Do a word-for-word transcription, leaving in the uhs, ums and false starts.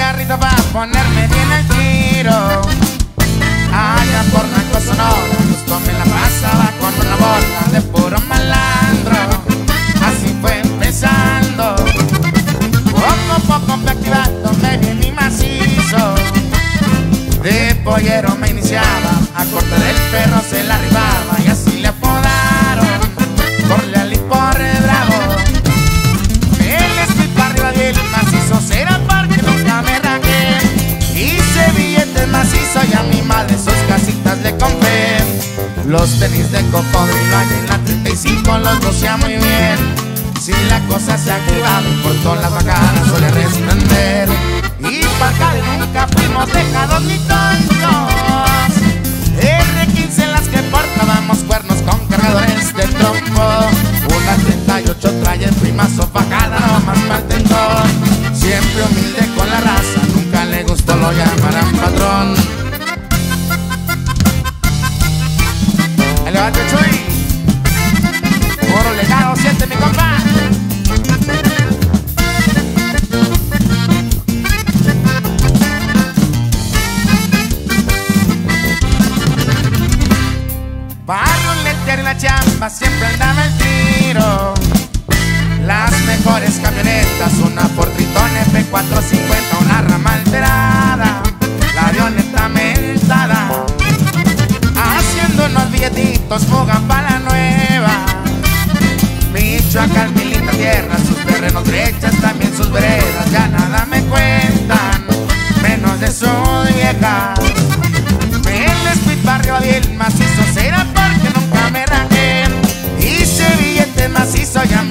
cigarrito para ponerme bien al tiro. Allá por Naco, Sonora, justo me la pasaba con una bola de puro malandro. Así fue empezando, poco a poco me activándome bien y macizo. De pollero me iniciaba, a cortar el perro se la arribaba y así le apodaron por leal y por bravo. El speed para arriba y el macizo será porque nunca me raqué. Hice billetes macizos y a mi madre sus casitas le compré. Los tenis de cocodrilo allá en la treinta y cinco los lucía muy bien. Si la cosa se ha activado por todas las bacanas suele responder. Y para acá nunca fuimos dejados ni tontos. R quince en las que portábamos cuernos con cargadores de trompo. Una treinta y ocho trae el primazo fajada, no más maltentón. Siempre humilde con la raza, nunca le gustó lo llamarán patrón. Elevate Chuy, puro legado, siente mi compa. Para ruletear y la chamba siempre andaba el tiro. Las mejores camionetas, una Ford Triton F cuatrocientos cincuenta, una rama alterada, la avioneta mentada. Haciendo unos billetitos, fuga para la nueva. Michoacán, mi linda tierra, sus terrenos, brechas, también sus veredas. Ya nada me cuentan, menos de su vieja. El speed barrio bien macizo será porque nunca me rajé. Hice billete macizo, ya